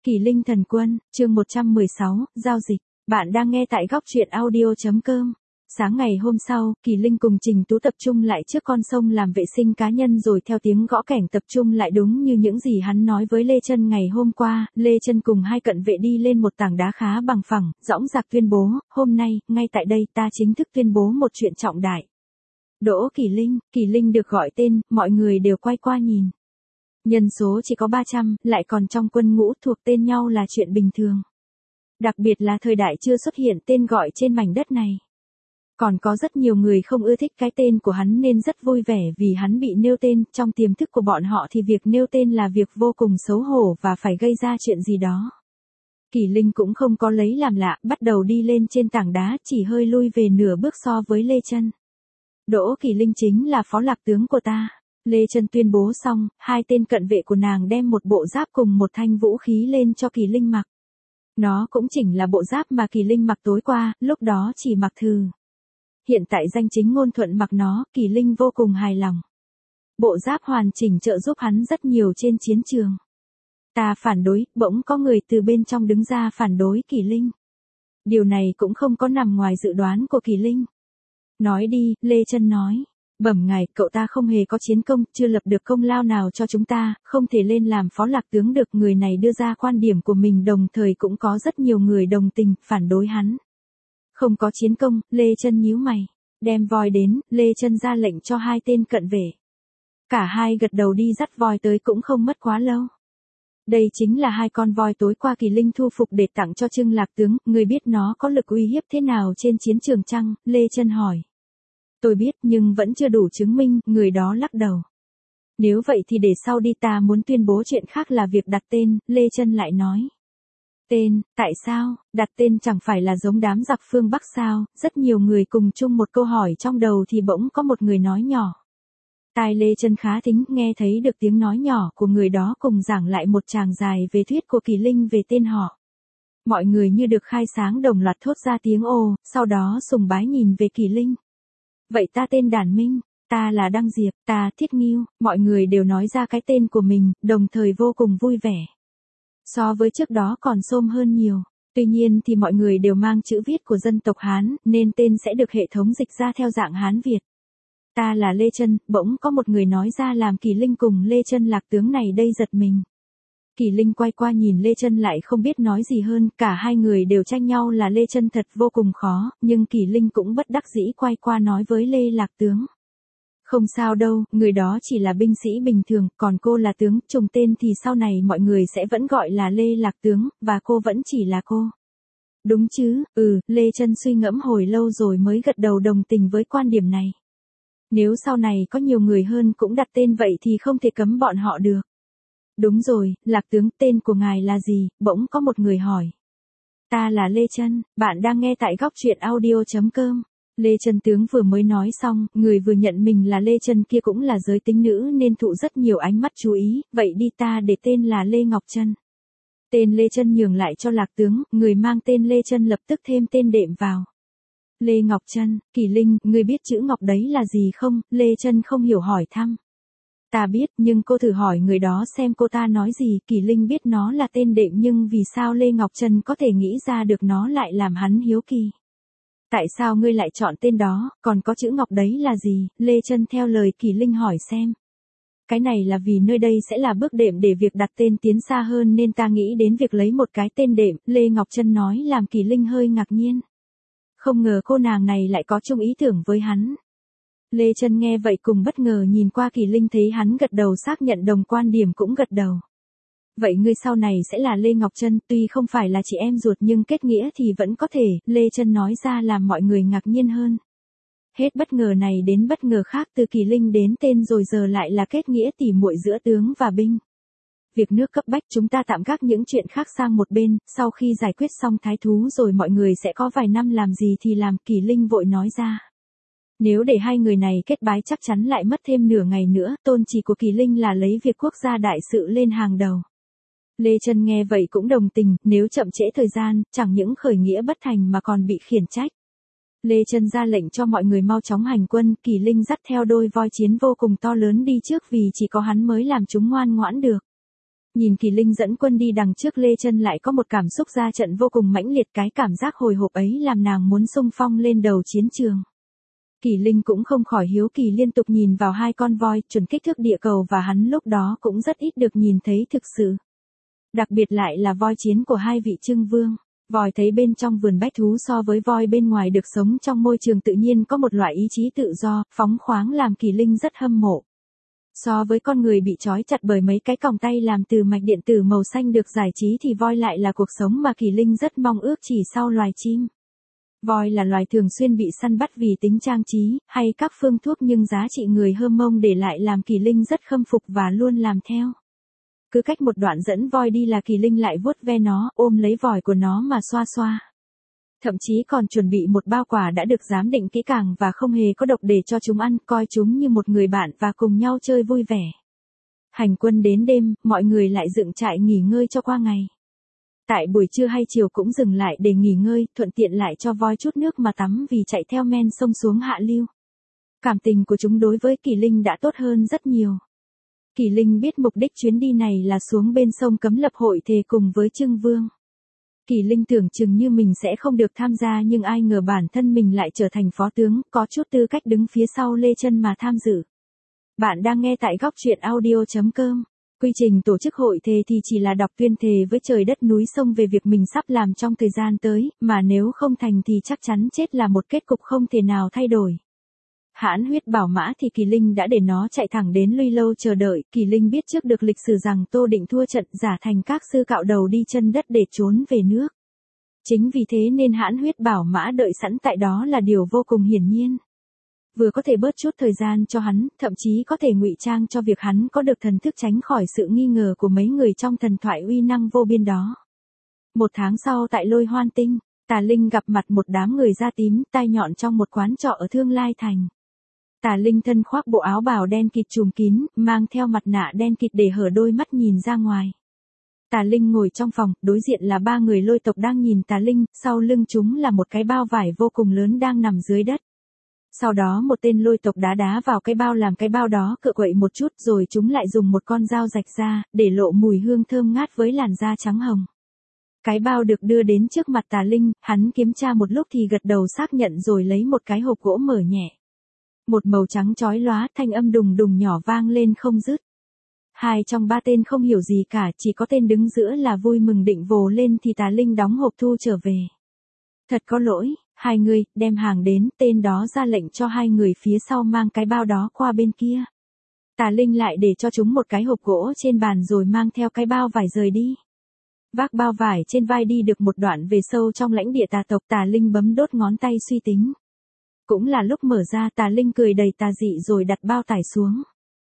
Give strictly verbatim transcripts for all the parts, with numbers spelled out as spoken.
Kỳ Linh Thần Quân, chương một trăm mười sáu, giao dịch. Bạn đang nghe tại góc truyện audio.com. Sáng ngày hôm sau, Kỳ Linh cùng Trình Tú tập trung lại trước con sông làm vệ sinh cá nhân rồi theo tiếng gõ kẻng tập trung lại đúng như những gì hắn nói với Lê Chân ngày hôm qua. Lê Chân cùng hai cận vệ đi lên một tảng đá khá bằng phẳng, dõng dạc tuyên bố, hôm nay, ngay tại đây ta chính thức tuyên bố một chuyện trọng đại. Đỗ Kỳ Linh, Kỳ Linh được gọi tên, mọi người đều quay qua nhìn. Nhân số chỉ có ba trăm, lại còn trong quân ngũ thuộc tên nhau là chuyện bình thường. Đặc biệt là thời đại chưa xuất hiện tên gọi trên mảnh đất này. Còn có rất nhiều người không ưa thích cái tên của hắn nên rất vui vẻ vì hắn bị nêu tên, trong tiềm thức của bọn họ thì việc nêu tên là việc vô cùng xấu hổ và phải gây ra chuyện gì đó. Kỳ Linh cũng không có lấy làm lạ, bắt đầu đi lên trên tảng đá, chỉ hơi lui về nửa bước so với Lê Chân. Đỗ Kỳ Linh chính là phó lạc tướng của ta. Lê Chân tuyên bố xong, hai tên cận vệ của nàng đem một bộ giáp cùng một thanh vũ khí lên cho Kỳ Linh mặc. Nó cũng chỉnh là bộ giáp mà Kỳ Linh mặc tối qua, lúc đó chỉ mặc thử. Hiện tại danh chính ngôn thuận mặc nó, Kỳ Linh vô cùng hài lòng. Bộ giáp hoàn chỉnh trợ giúp hắn rất nhiều trên chiến trường. Ta phản đối, bỗng có người từ bên trong đứng ra phản đối Kỳ Linh. Điều này cũng không có nằm ngoài dự đoán của Kỳ Linh. Nói đi, Lê Chân nói. Bẩm ngài, cậu ta không hề có chiến công, chưa lập được công lao nào cho chúng ta, không thể lên làm phó lạc tướng được. Người này đưa ra quan điểm của mình đồng thời cũng có rất nhiều người đồng tình, phản đối hắn. Không có chiến công, Lê Chân nhíu mày. Đem voi đến, Lê Chân ra lệnh cho hai tên cận vệ. Cả hai gật đầu đi dắt voi tới cũng không mất quá lâu. Đây chính là hai con voi tối qua Kỳ Linh thu phục để tặng cho Trương Lạc tướng, người biết nó có lực uy hiếp thế nào trên chiến trường chăng? Lê Chân hỏi. Tôi biết nhưng vẫn chưa đủ chứng minh, người đó lắc đầu. Nếu vậy thì để sau đi, ta muốn tuyên bố chuyện khác là việc đặt tên, Lê Chân lại nói. Tên, tại sao, đặt tên chẳng phải là giống đám giặc phương Bắc sao? Rất nhiều người cùng chung một câu hỏi trong đầu thì bỗng có một người nói nhỏ. Tai Lê Chân khá thính, nghe thấy được tiếng nói nhỏ của người đó cùng giảng lại một tràng dài về thuyết của Kỳ Linh về tên họ. Mọi người như được khai sáng đồng loạt thốt ra tiếng ồ, sau đó sùng bái nhìn về Kỳ Linh. Vậy ta tên Đản Minh, ta là Đăng Diệp, ta Thiết Ngưu, mọi người đều nói ra cái tên của mình, đồng thời vô cùng vui vẻ. So với trước đó còn xôm hơn nhiều, tuy nhiên thì mọi người đều mang chữ viết của dân tộc Hán, nên tên sẽ được hệ thống dịch ra theo dạng Hán Việt. Ta là Lê Chân, bỗng có một người nói ra làm Kỳ Linh cùng Lê Chân lạc tướng này đây giật mình. Kỳ Linh quay qua nhìn Lê Chân lại không biết nói gì hơn, cả hai người đều tranh nhau là Lê Chân thật vô cùng khó, nhưng Kỳ Linh cũng bất đắc dĩ quay qua nói với Lê Lạc tướng. Không sao đâu, người đó chỉ là binh sĩ bình thường, còn cô là tướng, trùng tên thì sau này mọi người sẽ vẫn gọi là Lê Lạc tướng, và cô vẫn chỉ là cô. Đúng chứ, ừ, Lê Chân suy ngẫm hồi lâu rồi mới gật đầu đồng tình với quan điểm này. Nếu sau này có nhiều người hơn cũng đặt tên vậy thì không thể cấm bọn họ được. Đúng rồi, Lạc tướng, tên của ngài là gì? Bỗng có một người hỏi. Ta là Lê Chân, bạn đang nghe tại góc truyện audio.com. Lê Chân tướng vừa mới nói xong, người vừa nhận mình là Lê Chân kia cũng là giới tính nữ nên thụ rất nhiều ánh mắt chú ý, vậy đi ta để tên là Lê Ngọc Chân. Tên Lê Chân nhường lại cho Lạc tướng, người mang tên Lê Chân lập tức thêm tên đệm vào. Lê Ngọc Chân, Kỳ Linh, người biết chữ Ngọc đấy là gì không? Lê Chân không hiểu hỏi thăm. Ta biết, nhưng cô thử hỏi người đó xem cô ta nói gì. Kỳ Linh biết nó là tên đệm nhưng vì sao Lê Ngọc Chân có thể nghĩ ra được nó lại làm hắn hiếu kỳ. Tại sao ngươi lại chọn tên đó, còn có chữ Ngọc đấy là gì? Lê Chân theo lời Kỳ Linh hỏi xem. Cái này là vì nơi đây sẽ là bước đệm để việc đặt tên tiến xa hơn nên ta nghĩ đến việc lấy một cái tên đệm, Lê Ngọc Chân nói làm Kỳ Linh hơi ngạc nhiên. Không ngờ cô nàng này lại có chung ý tưởng với hắn. Lê Chân nghe vậy cùng bất ngờ nhìn qua Kỳ Linh thấy hắn gật đầu xác nhận đồng quan điểm cũng gật đầu. Vậy ngươi sau này sẽ là Lê Ngọc Chân, tuy không phải là chị em ruột nhưng kết nghĩa thì vẫn có thể, Lê Chân nói ra làm mọi người ngạc nhiên hơn. Hết bất ngờ này đến bất ngờ khác, từ Kỳ Linh đến tên rồi giờ lại là kết nghĩa tỉ muội giữa tướng và binh. Việc nước cấp bách chúng ta tạm gác những chuyện khác sang một bên, sau khi giải quyết xong thái thú rồi mọi người sẽ có vài năm làm gì thì làm, Kỳ Linh vội nói ra. Nếu để hai người này kết bái chắc chắn lại mất thêm nửa ngày nữa, tôn chỉ của Kỳ Linh là lấy việc quốc gia đại sự lên hàng đầu. Lê Chân nghe vậy cũng đồng tình, nếu chậm trễ thời gian, chẳng những khởi nghĩa bất thành mà còn bị khiển trách. Lê Chân ra lệnh cho mọi người mau chóng hành quân, Kỳ Linh dắt theo đôi voi chiến vô cùng to lớn đi trước vì chỉ có hắn mới làm chúng ngoan ngoãn được. Nhìn Kỳ Linh dẫn quân đi đằng trước Lê Chân lại có một cảm xúc ra trận vô cùng mãnh liệt, cái cảm giác hồi hộp ấy làm nàng muốn xung phong lên đầu chiến trường. Kỳ Linh cũng không khỏi hiếu kỳ liên tục nhìn vào hai con voi, chuẩn kích thước địa cầu và hắn lúc đó cũng rất ít được nhìn thấy thực sự. Đặc biệt lại là voi chiến của hai vị Trưng Vương. Voi thấy bên trong vườn bách thú so với voi bên ngoài được sống trong môi trường tự nhiên có một loại ý chí tự do, phóng khoáng làm Kỳ Linh rất hâm mộ. So với con người bị trói chặt bởi mấy cái còng tay làm từ mạch điện tử màu xanh được giải trí thì voi lại là cuộc sống mà Kỳ Linh rất mong ước chỉ sau loài chim. Voi là loài thường xuyên bị săn bắt vì tính trang trí, hay các phương thuốc nhưng giá trị người Hơ Mông để lại làm Kỳ Linh rất khâm phục và luôn làm theo. Cứ cách một đoạn dẫn voi đi là Kỳ Linh lại vuốt ve nó, ôm lấy vòi của nó mà xoa xoa. Thậm chí còn chuẩn bị một bao quả đã được giám định kỹ càng và không hề có độc để cho chúng ăn, coi chúng như một người bạn và cùng nhau chơi vui vẻ. Hành quân đến đêm, mọi người lại dựng trại nghỉ ngơi cho qua ngày. Tại buổi trưa hay chiều cũng dừng lại để nghỉ ngơi, thuận tiện lại cho voi chút nước mà tắm vì chạy theo men sông xuống hạ lưu. Cảm tình của chúng đối với Kỳ Linh đã tốt hơn rất nhiều. Kỳ Linh biết mục đích chuyến đi này là xuống bên sông Cấm lập hội thề cùng với Trưng Vương. Kỳ Linh tưởng chừng như mình sẽ không được tham gia nhưng ai ngờ bản thân mình lại trở thành phó tướng, có chút tư cách đứng phía sau Lê Chân mà tham dự. Bạn đang nghe tại góc truyện audio chấm com. Quy trình tổ chức hội thề thì chỉ là đọc tuyên thề với trời đất núi sông về việc mình sắp làm trong thời gian tới, mà nếu không thành thì chắc chắn chết là một kết cục không thể nào thay đổi. Hãn huyết bảo mã thì Kỳ Linh đã để nó chạy thẳng đến Luy Lâu chờ đợi. Kỳ Linh biết trước được lịch sử rằng Tô Định thua trận, giả thành các sư cạo đầu đi chân đất để trốn về nước. Chính vì thế nên hãn huyết bảo mã đợi sẵn tại đó là điều vô cùng hiển nhiên. Vừa có thể bớt chút thời gian cho hắn, thậm chí có thể ngụy trang cho việc hắn có được thần thức tránh khỏi sự nghi ngờ của mấy người trong thần thoại uy năng vô biên đó. Một tháng sau tại Lôi Hoan Tinh, Tà Linh gặp mặt một đám người da tím, tai nhọn trong một quán trọ ở Thương Lai Thành. Tà Linh thân khoác bộ áo bào đen kịt trùm kín, mang theo mặt nạ đen kịt để hở đôi mắt nhìn ra ngoài. Tà Linh ngồi trong phòng, đối diện là ba người Lôi tộc đang nhìn Tà Linh, sau lưng chúng là một cái bao vải vô cùng lớn đang nằm dưới đất. Sau đó một tên Lôi tộc đá đá vào cái bao làm cái bao đó cựa quậy một chút rồi chúng lại dùng một con dao rạch ra, để lộ mùi hương thơm ngát với làn da trắng hồng. Cái bao được đưa đến trước mặt Tà Linh, hắn kiểm tra một lúc thì gật đầu xác nhận rồi lấy một cái hộp gỗ mở nhẹ. Một màu trắng chói lóa, thanh âm đùng đùng nhỏ vang lên không dứt. Hai trong ba tên không hiểu gì cả, chỉ có tên đứng giữa là vui mừng định vồ lên thì Tà Linh đóng hộp thu trở về. Thật có lỗi, hai người, đem hàng đến, tên đó ra lệnh cho hai người phía sau mang cái bao đó qua bên kia. Tà Linh lại để cho chúng một cái hộp gỗ trên bàn rồi mang theo cái bao vải rời đi. Vác bao vải trên vai đi được một đoạn về sâu trong lãnh địa tà tộc, Tà Linh bấm đốt ngón tay suy tính. Cũng là lúc mở ra, Tà Linh cười đầy tà dị rồi đặt bao tải xuống.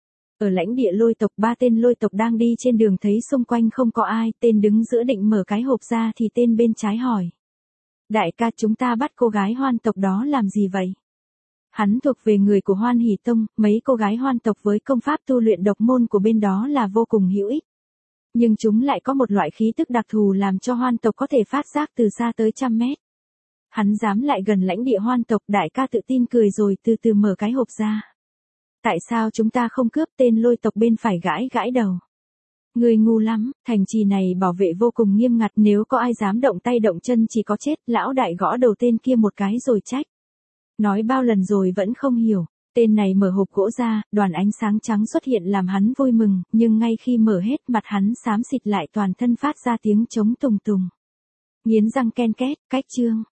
Ở lãnh địa Lôi tộc, ba tên Lôi tộc đang đi trên đường thấy xung quanh không có ai, tên đứng giữa định mở cái hộp ra thì tên bên trái hỏi. Đại ca, chúng ta bắt cô gái Hoan tộc đó làm gì vậy? Hắn thuộc về người của Hoan Hỷ Tông, mấy cô gái Hoan tộc với công pháp tu luyện độc môn của bên đó là vô cùng hữu ích. Nhưng chúng lại có một loại khí tức đặc thù làm cho Hoan tộc có thể phát giác từ xa tới trăm mét. Hắn dám lại gần lãnh địa Hoan tộc, đại ca tự tin cười rồi từ từ mở cái hộp ra. Tại sao chúng ta không cướp? Tên Lôi tộc bên phải gãi gãi đầu. Người ngu lắm, thành trì này bảo vệ vô cùng nghiêm ngặt, nếu có ai dám động tay động chân chỉ có chết. Lão đại gõ đầu tên kia một cái rồi trách. Nói bao lần rồi vẫn không hiểu. Tên này mở hộp gỗ ra, đoàn ánh sáng trắng xuất hiện làm hắn vui mừng, nhưng ngay khi mở hết mặt hắn xám xịt lại toàn thân phát ra tiếng trống tùng tùng. Nghiến răng ken két, cách chương.